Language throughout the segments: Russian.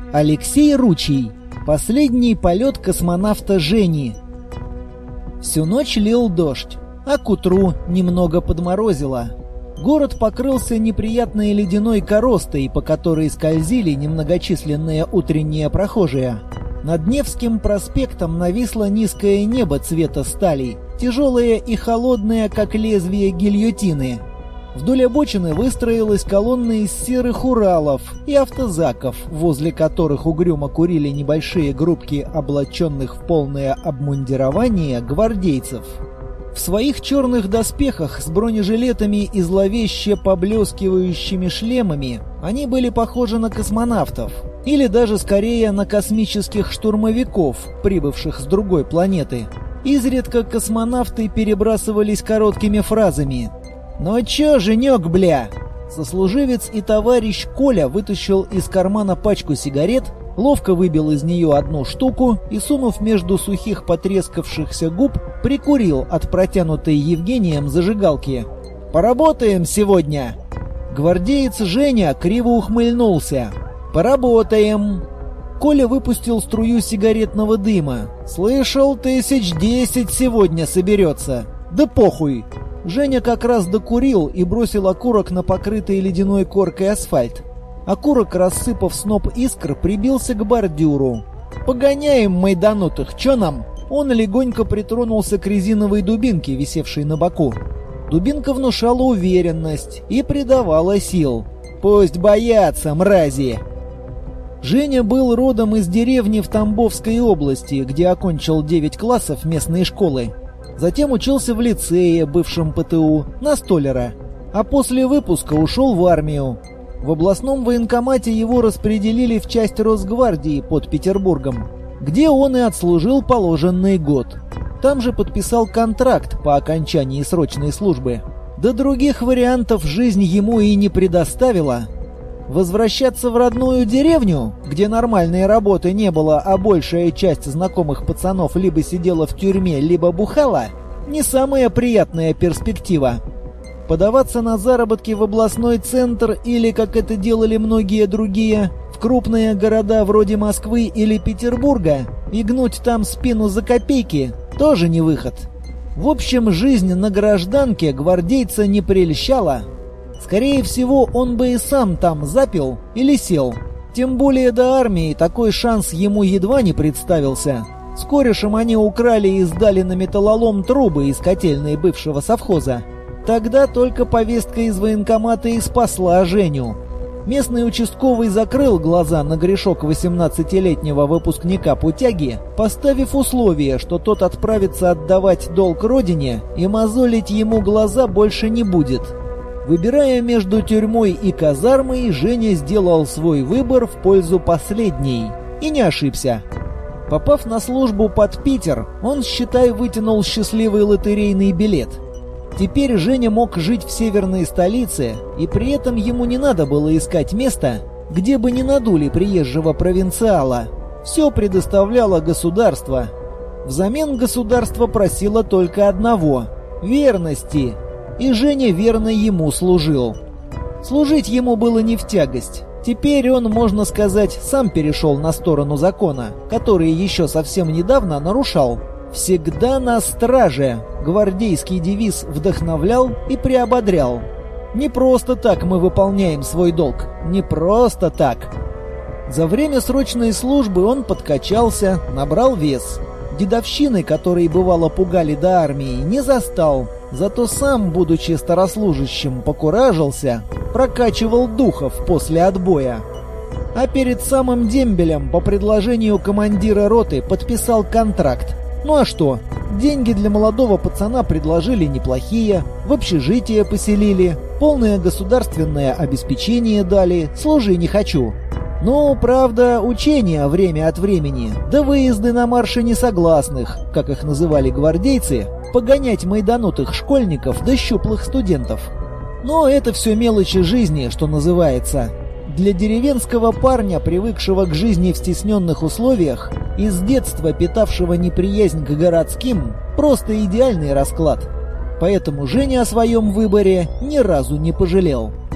Алексей Ручий. Последний полет космонавта Жени. Всю ночь лил дождь, а к утру немного подморозило. Город покрылся неприятной ледяной коростой, по которой скользили немногочисленные утренние прохожие. Над Невским проспектом нависло низкое небо цвета стали, тяжелое и холодное, как лезвие гильотины. Вдоль обочины выстроилась колонна из серых Уралов и автозаков, возле которых угрюмо курили небольшие группки облаченных в полное обмундирование гвардейцев. В своих черных доспехах с бронежилетами и зловеще поблескивающими шлемами они были похожи на космонавтов, или даже скорее на космических штурмовиков, прибывших с другой планеты. Изредка космонавты перебрасывались короткими фразами. «Ну чё, Женёк, бля?» Сослуживец и товарищ Коля вытащил из кармана пачку сигарет, ловко выбил из нее одну штуку и, сунув между сухих потрескавшихся губ, прикурил от протянутой Евгением зажигалки. «Поработаем сегодня!» Гвардеец Женя криво ухмыльнулся. «Поработаем!» Коля выпустил струю сигаретного дыма. «Слышал, 1010 сегодня соберется. Да похуй!» Женя как раз докурил и бросил окурок на покрытый ледяной коркой асфальт. Окурок, рассыпав сноп искр, прибился к бордюру. «Погоняем, майданутых, чё нам?» Он легонько притронулся к резиновой дубинке, висевшей на боку. Дубинка внушала уверенность и придавала сил. «Пусть боятся, мрази!» Женя был родом из деревни в Тамбовской области, где окончил 9 классов местной школы. Затем учился в лицее, бывшем ПТУ, на столяра. А после выпуска ушел в армию. В областном военкомате его распределили в часть Росгвардии под Петербургом, где он и отслужил положенный год. Там же подписал контракт по окончании срочной службы. Да других вариантов жизнь ему и не предоставила. Возвращаться в родную деревню, где нормальной работы не было, а большая часть знакомых пацанов либо сидела в тюрьме, либо бухала, не самая приятная перспектива. Подаваться на заработки в областной центр или, как это делали многие другие, в крупные города вроде Москвы или Петербурга и гнуть там спину за копейки – тоже не выход. В общем, жизнь на гражданке гвардейца не прельщала. Скорее всего, он бы и сам там запил или сел. Тем более до армии такой шанс ему едва не представился. С корешем они украли и сдали на металлолом трубы из котельной бывшего совхоза. Тогда только повестка из военкомата и спасла Женю. Местный участковый закрыл глаза на грешок 18-летнего выпускника путяги, поставив условие, что тот отправится отдавать долг родине и мозолить ему глаза больше не будет. Выбирая между тюрьмой и казармой, Женя сделал свой выбор в пользу последней. И не ошибся. Попав на службу под Питер, он, считай, вытянул счастливый лотерейный билет. Теперь Женя мог жить в северной столице, и при этом ему не надо было искать место, где бы не надули приезжего провинциала. Все предоставляло государство. Взамен государство просило только одного – верности. И Женя верно ему служил. Служить ему было не в тягость. Теперь он, можно сказать, сам перешел на сторону закона, который еще совсем недавно нарушал. «Всегда на страже» гвардейский девиз вдохновлял и приободрял. Не просто так мы выполняем свой долг. Не просто так. За время срочной службы он подкачался, набрал вес. Дедовщины, которые бывало пугали до армии, не застал. Зато сам, будучи старослужащим, покуражился, прокачивал духов после отбоя. А перед самым дембелем по предложению командира роты подписал контракт. Ну а что? Деньги для молодого пацана предложили неплохие, в общежитие поселили, полное государственное обеспечение дали, служи не хочу. Ну, правда, учения время от времени, да выезды на марши несогласных, как их называли гвардейцы, погонять майданутых школьников да щуплых студентов. Но это все мелочи жизни, что называется. Для деревенского парня, привыкшего к жизни в стесненных условиях и с детства питавшего неприязнь к городским, просто идеальный расклад. Поэтому Женя о своем выборе ни разу не пожалел.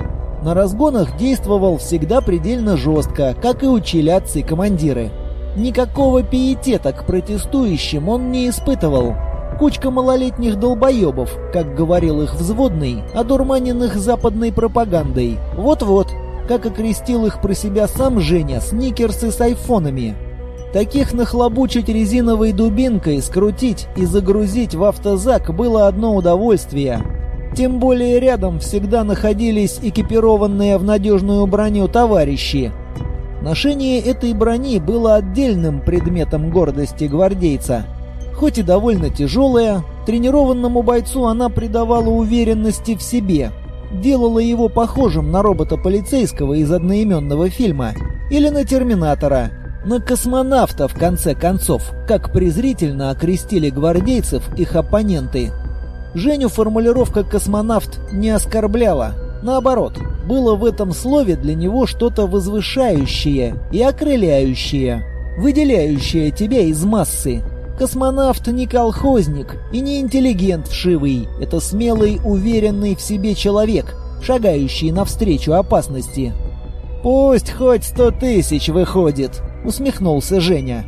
На разгонах действовал всегда предельно жестко, как и учили отцы-командиры. Никакого пиетета к протестующим он не испытывал. Кучка малолетних долбоебов, как говорил их взводный, одурманенных западной пропагандой. Вот-вот, как окрестил их про себя сам Женя, сникерсы с айфонами. Таких нахлобучить резиновой дубинкой, скрутить и загрузить в автозак было одно удовольствие. Тем более рядом всегда находились экипированные в надежную броню товарищи. Ношение этой брони было отдельным предметом гордости гвардейца. Хоть и довольно тяжелая, тренированному бойцу она придавала уверенности в себе, делала его похожим на робота-полицейского из одноименного фильма или на Терминатора, на космонавта, в конце концов, как презрительно окрестили гвардейцев их оппоненты. Женю формулировка «космонавт» не оскорбляла. Наоборот, было в этом слове для него что-то возвышающее и окрыляющее, выделяющее тебя из массы. Космонавт не колхозник и не интеллигент вшивый. Это смелый, уверенный в себе человек, шагающий навстречу опасности. «Пусть хоть 100 тысяч выходит», — усмехнулся Женя.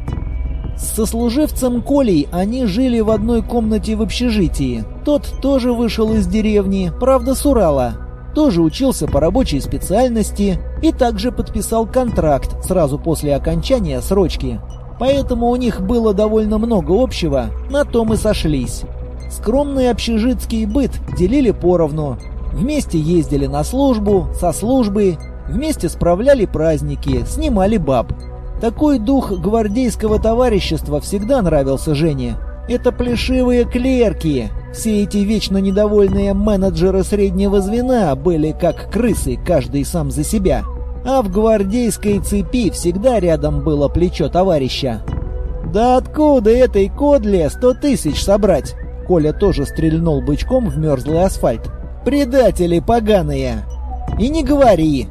С сослуживцем Колей они жили в одной комнате в общежитии. Тот тоже вышел из деревни, правда с Урала. Тоже учился по рабочей специальности и также подписал контракт сразу после окончания срочки. Поэтому у них было довольно много общего, на том и сошлись. Скромный общежитский быт делили поровну. Вместе ездили на службу, со службы, вместе справляли праздники, снимали баб. Такой дух гвардейского товарищества всегда нравился Жене. Это плешивые клерки. Все эти вечно недовольные менеджеры среднего звена были как крысы, каждый сам за себя. А в гвардейской цепи всегда рядом было плечо товарища. «Да откуда этой кодле 100 тысяч собрать?» Коля тоже стрельнул бычком в мерзлый асфальт. «Предатели поганые!» «И не говори!»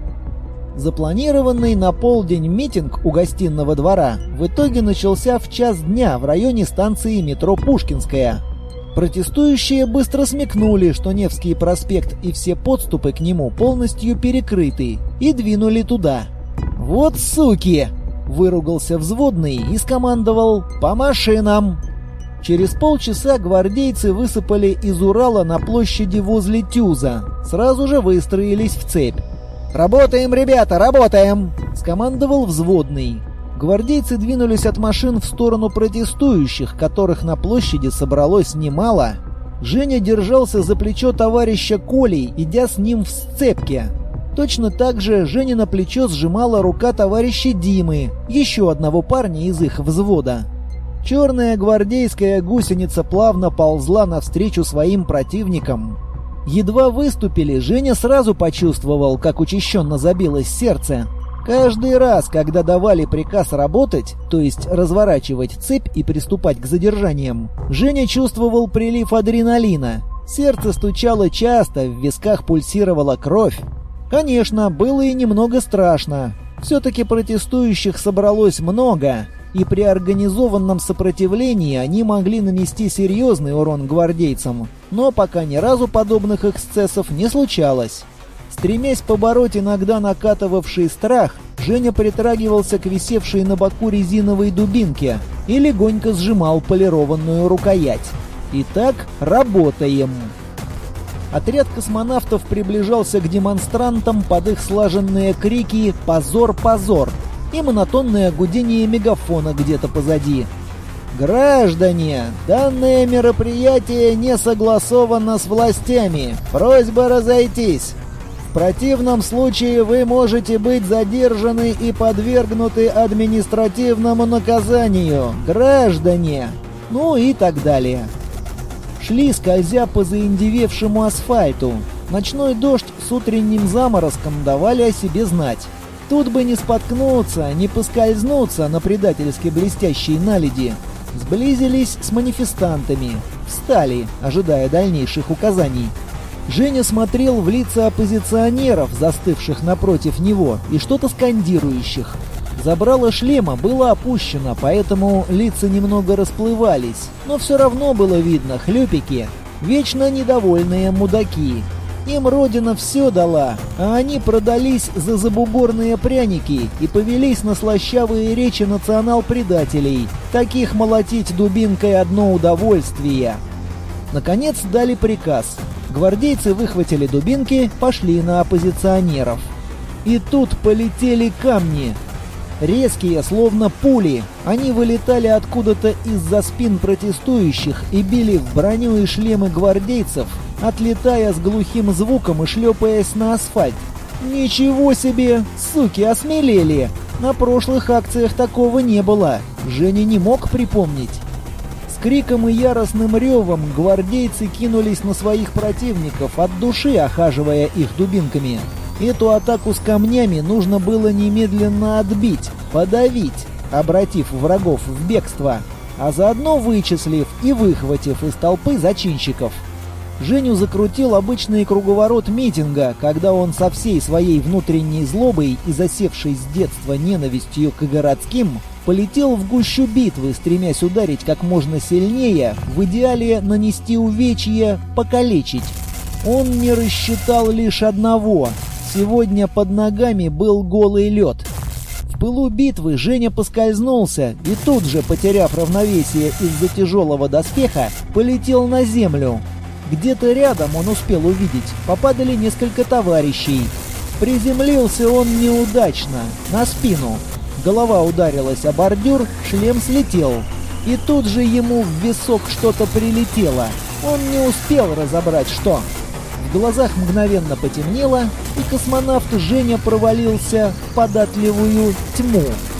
Запланированный на полдень митинг у гостиного двора в итоге начался в час дня в районе станции метро Пушкинская. Протестующие быстро смекнули, что Невский проспект и все подступы к нему полностью перекрыты, и двинули туда. «Вот суки!» — выругался взводный и скомандовал «по машинам!». Через полчаса гвардейцы высыпали из Урала на площади возле Тюза, сразу же выстроились в цепь. «Работаем, ребята, работаем!» — скомандовал взводный. Гвардейцы двинулись от машин в сторону протестующих, которых на площади собралось немало. Женя держался за плечо товарища Колей, идя с ним в сцепке. Точно так же Жене на плечо сжимала рука товарища Димы, еще одного парня из их взвода. Черная гвардейская гусеница плавно ползла навстречу своим противникам. Едва выступили, Женя сразу почувствовал, как учащенно забилось сердце. Каждый раз, когда давали приказ работать, то есть разворачивать цепь и приступать к задержаниям, Женя чувствовал прилив адреналина. Сердце стучало часто, в висках пульсировала кровь. Конечно, было и немного страшно. Все-таки протестующих собралось много, и при организованном сопротивлении они могли нанести серьезный урон гвардейцам, но пока ни разу подобных эксцессов не случалось. Стремясь побороть иногда накатывавший страх, Женя притрагивался к висевшей на боку резиновой дубинке и легонько сжимал полированную рукоять. Итак, работаем. Отряд космонавтов приближался к демонстрантам под их слаженные крики «Позор, позор!» и монотонное гудение мегафона где-то позади. «Граждане, данное мероприятие не согласовано с властями. Просьба разойтись. В противном случае вы можете быть задержаны и подвергнуты административному наказанию. Граждане!» Ну и так далее. Шли, скользя по заиндевевшему асфальту. Ночной дождь с утренним заморозком давали о себе знать. Тут бы не споткнуться, не поскользнуться на предательски блестящей наледи. Сблизились с манифестантами. Встали, ожидая дальнейших указаний. Женя смотрел в лица оппозиционеров, застывших напротив него, и что-то скандирующих. Забрало шлема было опущено, поэтому лица немного расплывались, но все равно было видно хлюпики, вечно недовольные мудаки. Им Родина все дала, а они продались за забугорные пряники и повелись на слащавые речи национал-предателей. Таких молотить дубинкой одно удовольствие. Наконец дали приказ. Гвардейцы выхватили дубинки, пошли на оппозиционеров. И тут полетели камни. Резкие, словно пули. Они вылетали откуда-то из-за спин протестующих и били в броню и шлемы гвардейцев, отлетая с глухим звуком и шлепаясь на асфальт. Ничего себе! Суки осмелели! На прошлых акциях такого не было. Женя не мог припомнить. С криком и яростным ревом гвардейцы кинулись на своих противников, от души охаживая их дубинками. Эту атаку с камнями нужно было немедленно отбить, подавить, обратив врагов в бегство, а заодно вычислив и выхватив из толпы зачинщиков. Женю закрутил обычный круговорот митинга, когда он со всей своей внутренней злобой и засевшей с детства ненавистью к городским полетел в гущу битвы, стремясь ударить как можно сильнее, в идеале нанести увечье, покалечить. Он не рассчитал лишь одного. Сегодня под ногами был голый лед. В пылу битвы Женя поскользнулся и тут же, потеряв равновесие из-за тяжелого доспеха, полетел на землю. Где-то рядом он успел увидеть, попадали несколько товарищей. Приземлился он неудачно, на спину. Голова ударилась о бордюр, шлем слетел. И тут же ему в висок что-то прилетело. Он не успел разобрать, что. В глазах мгновенно потемнело, и космонавт Женя провалился в податливую тьму.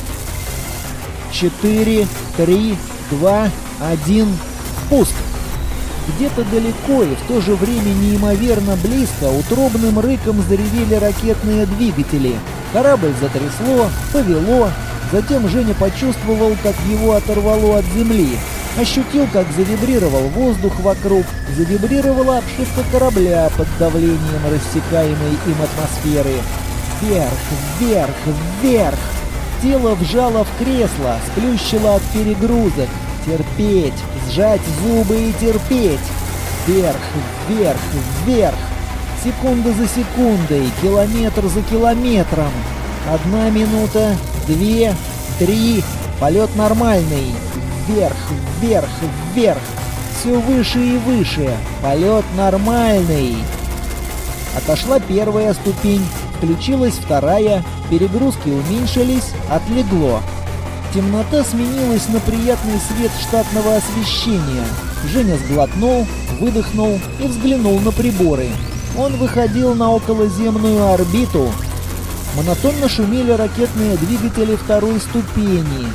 4, 3, 2, 1, пуск. Где-то далеко и в то же время неимоверно близко утробным рыком заревели ракетные двигатели. Корабль затрясло, повело, затем Женя почувствовал, как его оторвало от земли. Ощутил, как завибрировал воздух вокруг, завибрировала обшивка корабля под давлением рассекаемой им атмосферы. Вверх, вверх, вверх! Тело вжало в кресло, сплющило от перегрузок. Терпеть, сжать зубы и терпеть. Вверх, вверх, вверх! Секунда за секундой, километр за километром. 1 минута, 2, 3, полет нормальный. Вверх, вверх, вверх. Все выше и выше. Полет нормальный. Отошла первая ступень, включилась вторая, перегрузки уменьшились, отлегло. Темнота сменилась на приятный свет штатного освещения. Женя сглотнул, выдохнул и взглянул на приборы. Он выходил на околоземную орбиту. Монотонно шумели ракетные двигатели второй ступени.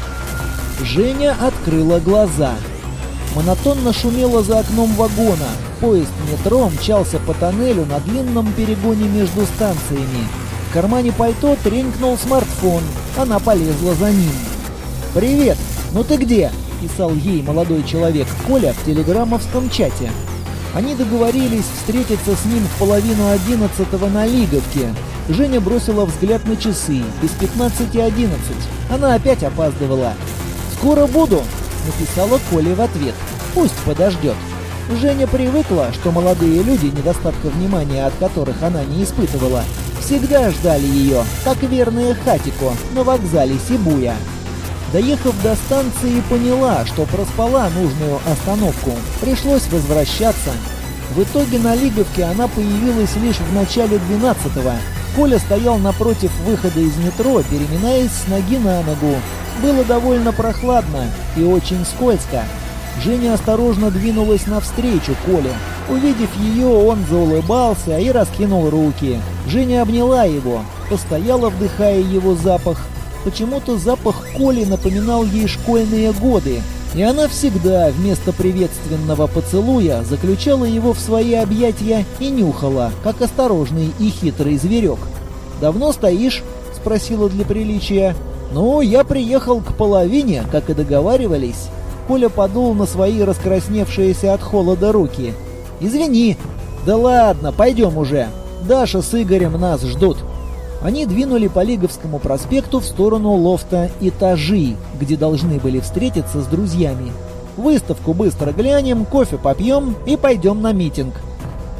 Женя открыла глаза. Монотонно шумело за окном вагона. Поезд метро мчался по тоннелю на длинном перегоне между станциями. В кармане пальто тренькнул смартфон. Она полезла за ним. «Привет! Ну ты где?» – писал ей молодой человек Коля в телеграммовском чате. Они договорились встретиться с ним в 10:30 на Лиговке. Женя бросила взгляд на часы. Без 15:11. Она опять опаздывала. «Скоро буду», — написала Коле в ответ. «Пусть подождет». Женя привыкла, что молодые люди, недостатка внимания от которых она не испытывала, всегда ждали ее, как верные хатико, на вокзале Сибуя. Доехав до станции, поняла, что проспала нужную остановку. Пришлось возвращаться. В итоге на Лиговке она появилась лишь в начале 12-го. Коля стоял напротив выхода из метро, переминаясь с ноги на ногу. Было довольно прохладно и очень скользко. Женя осторожно двинулась навстречу Коле. Увидев ее, он заулыбался и раскинул руки. Женя обняла его, постояла, вдыхая его запах. Почему-то запах Коли напоминал ей школьные годы, и она всегда вместо приветственного поцелуя заключала его в свои объятия и нюхала, как осторожный и хитрый зверек. «Давно стоишь?» — спросила для приличия. «Ну, я приехал к половине, как и договаривались». Коля подул на свои раскрасневшиеся от холода руки. «Извини». «Да ладно, пойдем уже. Даша с Игорем нас ждут». Они двинули по Лиговскому проспекту в сторону лофта «Этажи», где должны были встретиться с друзьями. «Выставку быстро глянем, кофе попьем и пойдем на митинг».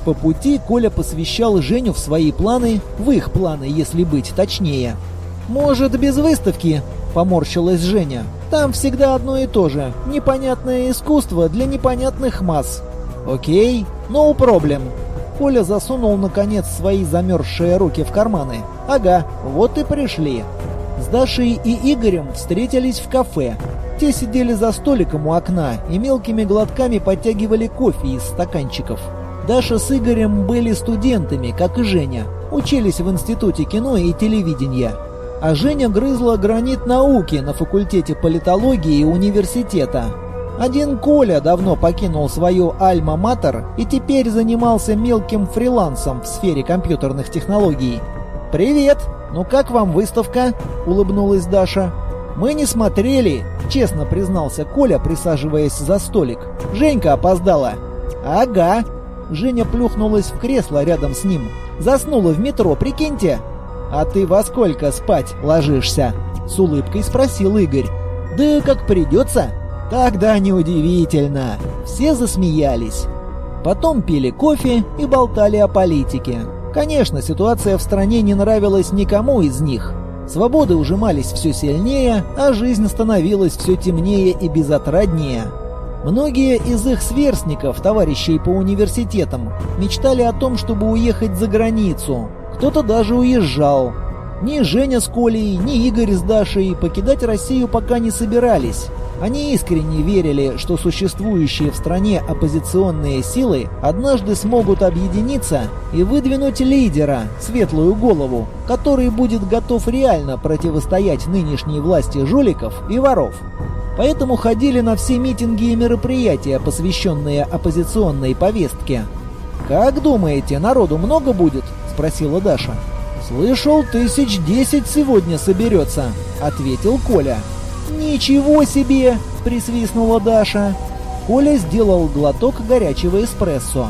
По пути Коля посвящал Женю в свои планы, в их планы, если быть точнее. «Может, без выставки?» — поморщилась Женя. «Там всегда одно и то же. Непонятное искусство для непонятных масс». «Окей, no problem». Коля засунул, наконец, свои замерзшие руки в карманы. «Ага, вот и пришли». С Дашей и Игорем встретились в кафе. Те сидели за столиком у окна и мелкими глотками подтягивали кофе из стаканчиков. Даша с Игорем были студентами, как и Женя. Учились в Институте кино и телевидения. А Женя грызла гранит науки на факультете политологии университета. Один Коля давно покинул свою альма-матер и теперь занимался мелким фрилансом в сфере компьютерных технологий. «Привет! Ну как вам выставка?» — улыбнулась Даша. «Мы не смотрели», — честно признался Коля, присаживаясь за столик. «Женька опоздала». «Ага». Женя плюхнулась в кресло рядом с ним. «Заснула в метро, прикиньте». «А ты во сколько спать ложишься?» — с улыбкой спросил Игорь. «Да как придется». «Тогда неудивительно». Все засмеялись. Потом пили кофе и болтали о политике. Конечно, ситуация в стране не нравилась никому из них. Свободы ужимались все сильнее, а жизнь становилась все темнее и безотраднее. Многие из их сверстников, товарищей по университетам, мечтали о том, чтобы уехать за границу. Кто-то даже уезжал. Ни Женя с Колей, ни Игорь с Дашей покидать Россию пока не собирались. Они искренне верили, что существующие в стране оппозиционные силы однажды смогут объединиться и выдвинуть лидера, светлую голову, который будет готов реально противостоять нынешней власти жуликов и воров. Поэтому ходили на все митинги и мероприятия, посвященные оппозиционной повестке. «Как думаете, народу много будет?» — спросила Даша. «Слышал, 1010 сегодня соберется», — ответил Коля. «Ничего себе!» — присвистнула Даша. Коля сделал глоток горячего эспрессо.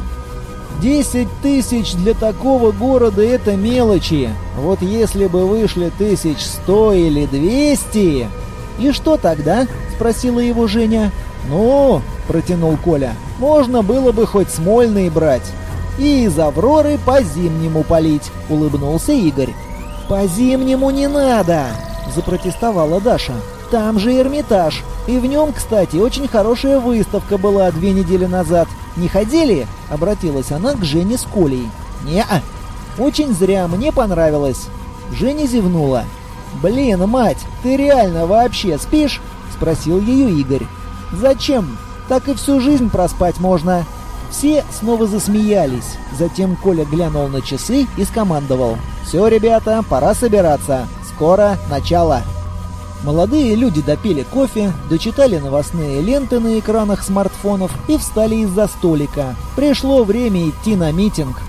10 тысяч для такого города — это мелочи. Вот если бы вышли 1100 или 200... «И что тогда?» — спросила его Женя. «Ну, — протянул Коля, — можно было бы хоть Смольный брать. И из Авроры по-зимнему палить», — улыбнулся Игорь. «По-зимнему не надо!» — запротестовала Даша. «Там же Эрмитаж. И в нем, кстати, очень хорошая выставка была 2 недели назад. Не ходили?» — обратилась она к Жене с Колей. «Не-а. Очень зря, мне понравилось». Женя зевнула. «Блин, мать, ты реально вообще спишь?» — спросил ее Игорь. «Зачем? Так и всю жизнь проспать можно». Все снова засмеялись. Затем Коля глянул на часы и скомандовал: «Все, ребята, пора собираться. Скоро начало». Молодые люди допили кофе, дочитали новостные ленты на экранах смартфонов и встали из-за столика. Пришло время идти на митинг.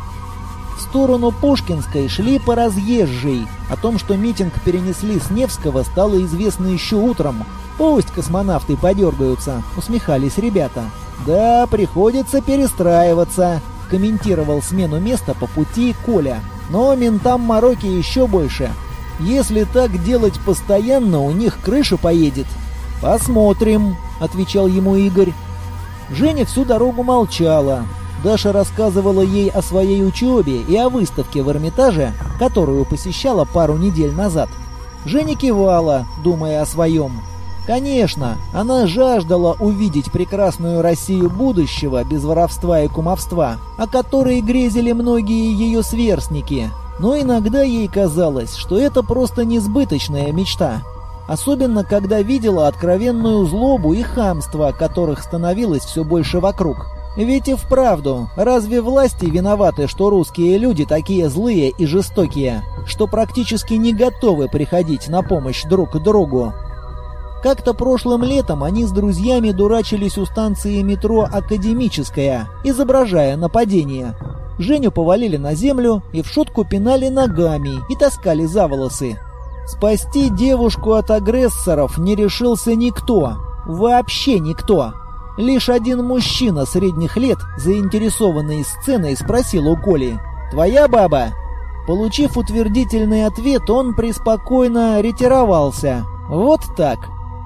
В сторону Пушкинской шли по разъезжей. О том, что митинг перенесли с Невского, стало известно еще утром. «Пусть космонавты подергаются», — усмехались ребята. «Да, приходится перестраиваться», — комментировал смену места по пути Коля. «Но ментам мороки еще больше. Если так делать постоянно, у них крыша поедет». «Посмотрим», — отвечал ему Игорь. Женя всю дорогу молчала. Даша рассказывала ей о своей учебе и о выставке в Эрмитаже, которую посещала пару недель назад. Женя кивала, думая о своем. Конечно, она жаждала увидеть прекрасную Россию будущего без воровства и кумовства, о которой грезили многие ее сверстники. Но иногда ей казалось, что это просто несбыточная мечта. Особенно, когда видела откровенную злобу и хамство, которых становилось все больше вокруг. Ведь и вправду, разве власти виноваты, что русские люди такие злые и жестокие, что практически не готовы приходить на помощь друг другу? Как-то прошлым летом они с друзьями дурачились у станции метро «Академическая», изображая нападение. Женю повалили на землю и в шутку пинали ногами и таскали за волосы. Спасти девушку от агрессоров не решился никто. Вообще никто. Лишь один мужчина средних лет, заинтересованный сценой, спросил у Коли: «Твоя баба?» Получив утвердительный ответ, он преспокойно ретировался. Вот так.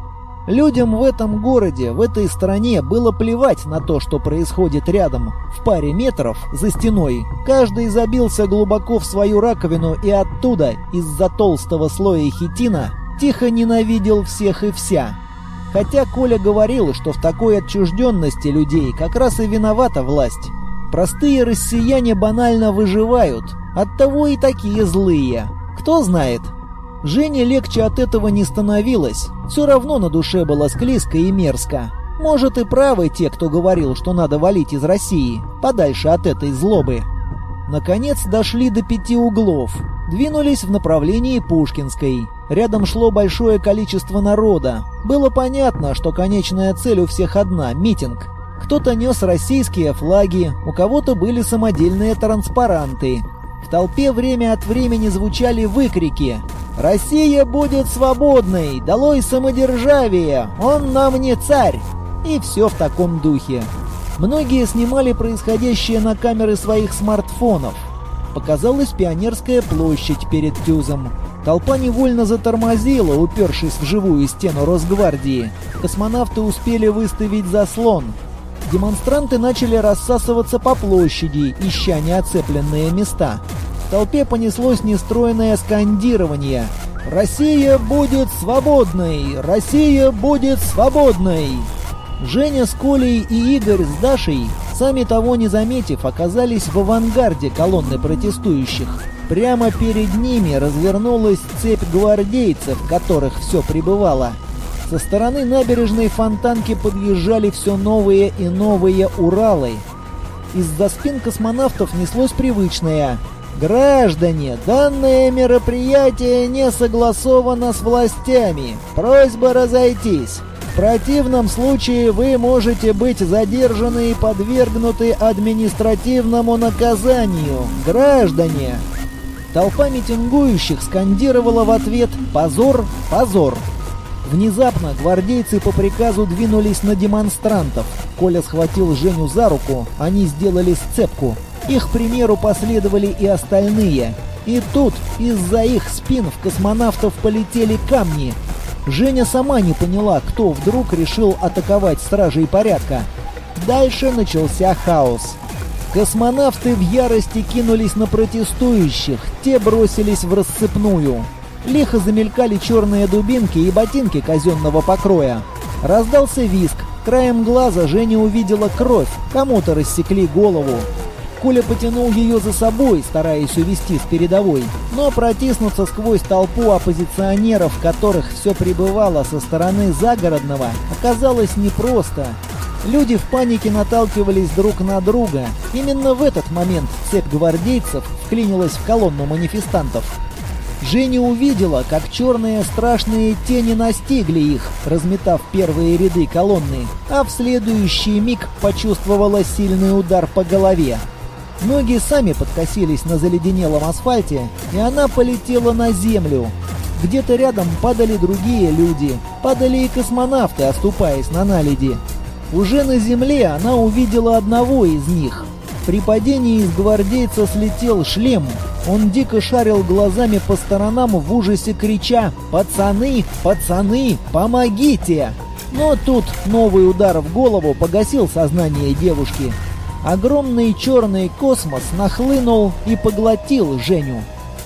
Людям в этом городе, в этой стране было плевать на то, что происходит рядом. В паре метров за стеной каждый забился глубоко в свою раковину и оттуда, из-за толстого слоя хитина, тихо ненавидел всех и вся. Хотя Коля говорил, что в такой отчужденности людей как раз и виновата власть. Простые россияне банально выживают, оттого и такие злые. Кто знает. Жене легче от этого не становилось. Все равно на душе было склизко и мерзко. Может, и правы те, кто говорил, что надо валить из России, подальше от этой злобы. Наконец дошли до 5 углов. Двинулись в направлении Пушкинской. Рядом шло большое количество народа. Было понятно, что конечная цель у всех одна – митинг. Кто-то нес российские флаги, у кого-то были самодельные транспаранты. В толпе время от времени звучали выкрики: «Россия будет свободной! Долой самодержавие! Он нам не царь!» И все в таком духе. Многие снимали происходящее на камеры своих смартфонов. Показалась Пионерская площадь перед Тюзом. Толпа невольно затормозила, упершись в живую стену Росгвардии. Космонавты успели выставить заслон. Демонстранты начали рассасываться по площади, ища неоцепленные места. В толпе понеслось нестройное скандирование: «Россия будет свободной! Россия будет свободной!» Женя с Колей и Игорь с Дашей, сами того не заметив, оказались в авангарде колонны протестующих. Прямо перед ними развернулась цепь гвардейцев, которых все прибывало. Со стороны набережной Фонтанки подъезжали все новые и новые Уралы. Из-за спин космонавтов неслось привычное: «Граждане, данное мероприятие не согласовано с властями. Просьба разойтись. В противном случае вы можете быть задержаны и подвергнуты административному наказанию. Граждане!» Толпа митингующих скандировала в ответ: «Позор! Позор!». Внезапно гвардейцы по приказу двинулись на демонстрантов. Коля схватил Женю за руку, они сделали сцепку. Их примеру последовали и остальные. И тут из-за их спин в космонавтов полетели камни. Женя сама не поняла, кто вдруг решил атаковать стражей порядка. Дальше начался хаос. Космонавты в ярости кинулись на протестующих, те бросились в рассыпную. Лихо замелькали черные дубинки и ботинки казенного покроя. Раздался визг. Краем глаза Женя увидела кровь, кому-то рассекли голову. Коля потянул ее за собой, стараясь увести с передовой, но протиснуться сквозь толпу оппозиционеров, которых все прибывало со стороны Загородного, оказалось непросто. Люди в панике наталкивались друг на друга. Именно в этот момент цепь гвардейцев вклинилась в колонну манифестантов. Женя увидела, как черные страшные тени настигли их, разметав первые ряды колонны, а в следующий миг почувствовала сильный удар по голове. Ноги сами подкосились на заледенелом асфальте, и она полетела на землю. Где-то рядом падали другие люди, падали и космонавты, оступаясь на наледи. Уже на земле она увидела одного из них. При падении из гвардейца слетел шлем. Он дико шарил глазами по сторонам, в ужасе крича: «Пацаны! Пацаны! Помогите!» Но тут новый удар в голову погасил сознание девушки. Огромный черный космос нахлынул и поглотил Женю.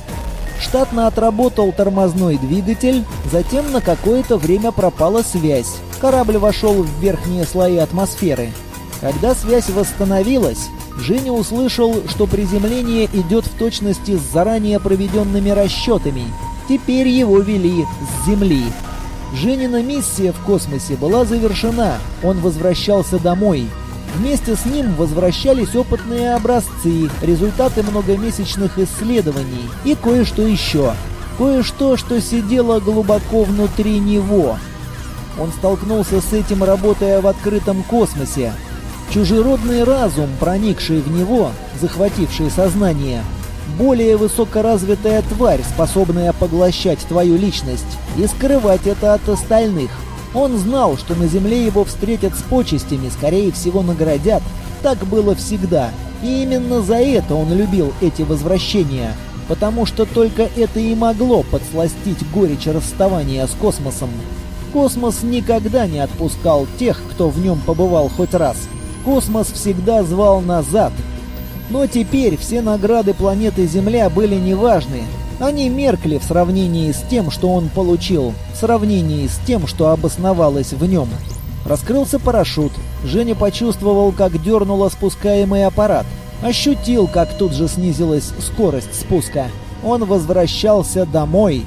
Штатно отработал тормозной двигатель, затем на какое-то время пропала связь. Корабль вошел в верхние слои атмосферы. Когда связь восстановилась, Женя услышал, что приземление идет в точности с заранее проведенными расчетами. Теперь его вели с Земли. Женина миссия в космосе была завершена, он возвращался домой. Вместе с ним возвращались опытные образцы, результаты многомесячных исследований и кое-что еще. Кое-что, что сидело глубоко внутри него. Он столкнулся с этим, работая в открытом космосе. Чужеродный разум, проникший в него, захвативший сознание. Более высокоразвитая тварь, способная поглощать твою личность и скрывать это от остальных. Он знал, что на Земле его встретят с почестями, скорее всего наградят. Так было всегда. И именно за это он любил эти возвращения. Потому что только это и могло подсластить горечь расставания с космосом. Космос никогда не отпускал тех, кто в нем побывал хоть раз. Космос всегда звал назад. Но теперь все награды планеты Земля были неважны. Они меркли в сравнении с тем, что он получил, в сравнении с тем, что обосновалось в нем. Раскрылся парашют. Женя почувствовал, как дернуло спускаемый аппарат. Ощутил, как тут же снизилась скорость спуска. Он возвращался домой.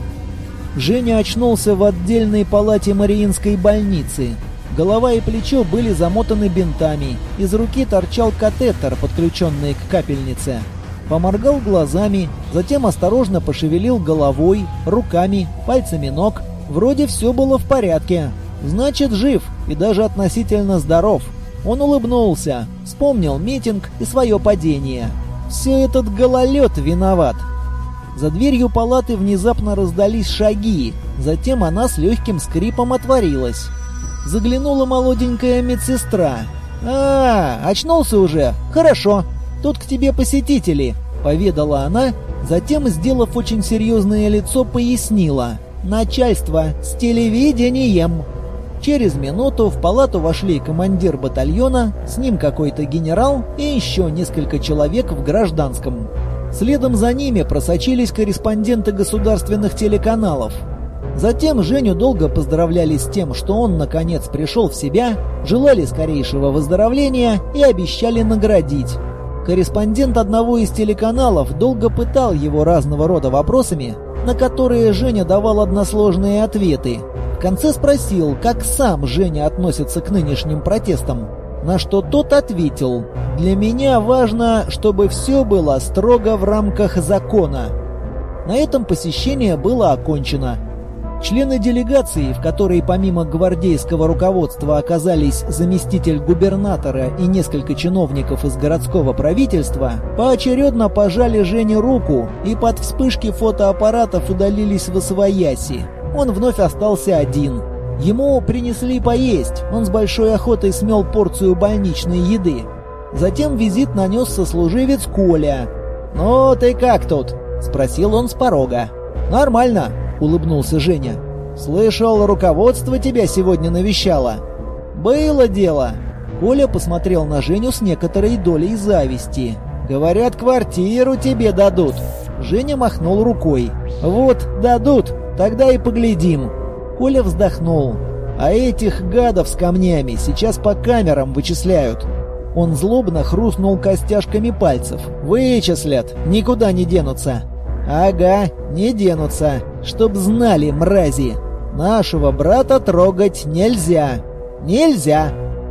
Женя очнулся в отдельной палате Мариинской больницы. Голова и плечо были замотаны бинтами. Из руки торчал катетер, подключенный к капельнице. Поморгал глазами, затем осторожно пошевелил головой, руками, пальцами ног. Вроде все было в порядке. Значит, жив и даже относительно здоров. Он улыбнулся, вспомнил митинг и свое падение. Все этот гололед виноват. За дверью палаты внезапно раздались шаги, затем она с легким скрипом отворилась. Заглянула молоденькая медсестра. Очнулся уже? Хорошо. Тут к тебе посетители», — поведала она, затем, сделав очень серьезное лицо, пояснила. «Начальство с телевидением». Через минуту в палату вошли командир батальона, с ним какой-то генерал и еще несколько человек в гражданском. Следом за ними просочились корреспонденты государственных телеканалов. Затем Женю долго поздравляли с тем, что он наконец пришел в себя, желали скорейшего выздоровления и обещали наградить. Корреспондент одного из телеканалов долго пытал его разного рода вопросами, на которые Женя давал односложные ответы. В конце спросил, как сам Женя относится к нынешним протестам, на что тот ответил: «Для меня важно, чтобы все было строго в рамках закона». На этом посещение было окончено. Члены делегации, в которой помимо гвардейского руководства оказались заместитель губернатора и несколько чиновников из городского правительства, поочередно пожали Жене руку и под вспышки фотоаппаратов удалились в освояси. Он вновь остался один. Ему принесли поесть, он с большой охотой смел порцию больничной еды. Затем визит нанес сослуживец Коля. «Ну, ты как тут?» — спросил он с порога. «Нормально», — улыбнулся Женя. «Слышал, руководство тебя сегодня навещало». «Было дело». Коля посмотрел на Женю с некоторой долей зависти. «Говорят, квартиру тебе дадут». Женя махнул рукой. «Вот, дадут, тогда и поглядим». Коля вздохнул. «А этих гадов с камнями сейчас по камерам вычисляют». Он злобно хрустнул костяшками пальцев. «Вычислят, никуда не денутся». «Ага, не денутся. Чтоб знали, мрази. Нашего брата трогать нельзя. Нельзя!»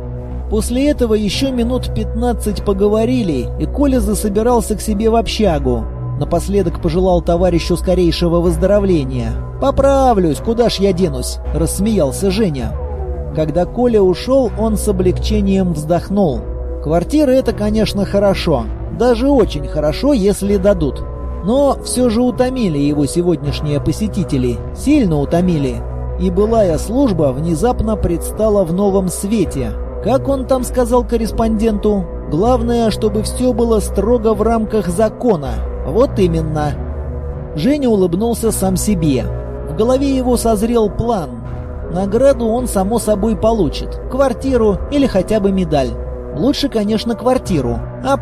После этого еще минут 15 поговорили, и Коля засобирался к себе в общагу. Напоследок пожелал товарищу скорейшего выздоровления. «Поправлюсь, куда ж я денусь?» — рассмеялся Женя. Когда Коля ушел, он с облегчением вздохнул. Квартира — это, конечно, хорошо. Даже очень хорошо, если дадут. Но все же утомили его сегодняшние посетители. Сильно утомили. И былая служба внезапно предстала в новом свете. Как он там сказал корреспонденту? Главное, чтобы все было строго в рамках закона. Вот именно. Женя улыбнулся сам себе. В голове его созрел план. Награду он, само собой, получит. Квартиру или хотя бы медаль. Лучше, конечно, квартиру. А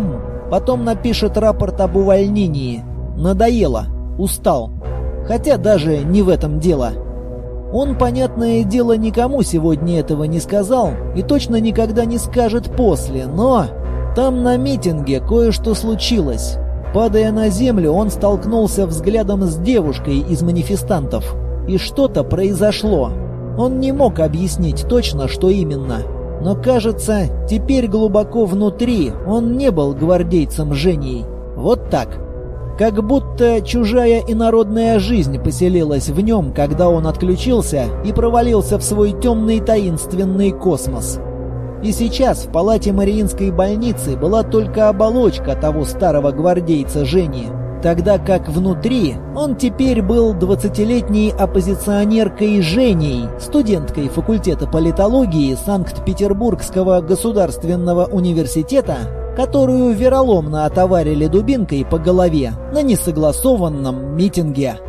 потом напишет рапорт об увольнении. Надоело. Устал. Хотя даже не в этом дело. Он, понятное дело, никому сегодня этого не сказал и точно никогда не скажет после, но там на митинге кое-что случилось. Падая на землю, он столкнулся взглядом с девушкой из манифестантов. И что-то произошло. Он не мог объяснить точно, что именно. Но, кажется, теперь глубоко внутри он не был гвардейцем Женей. Вот так. Как будто чужая инородная жизнь поселилась в нем, когда он отключился и провалился в свой темный таинственный космос. И сейчас в палате Мариинской больницы была только оболочка того старого гвардейца Жени, тогда как внутри он теперь был 20-летней оппозиционеркой Женей, студенткой факультета политологии Санкт-Петербургского государственного университета, которую вероломно отоварили дубинкой по голове на несогласованном митинге.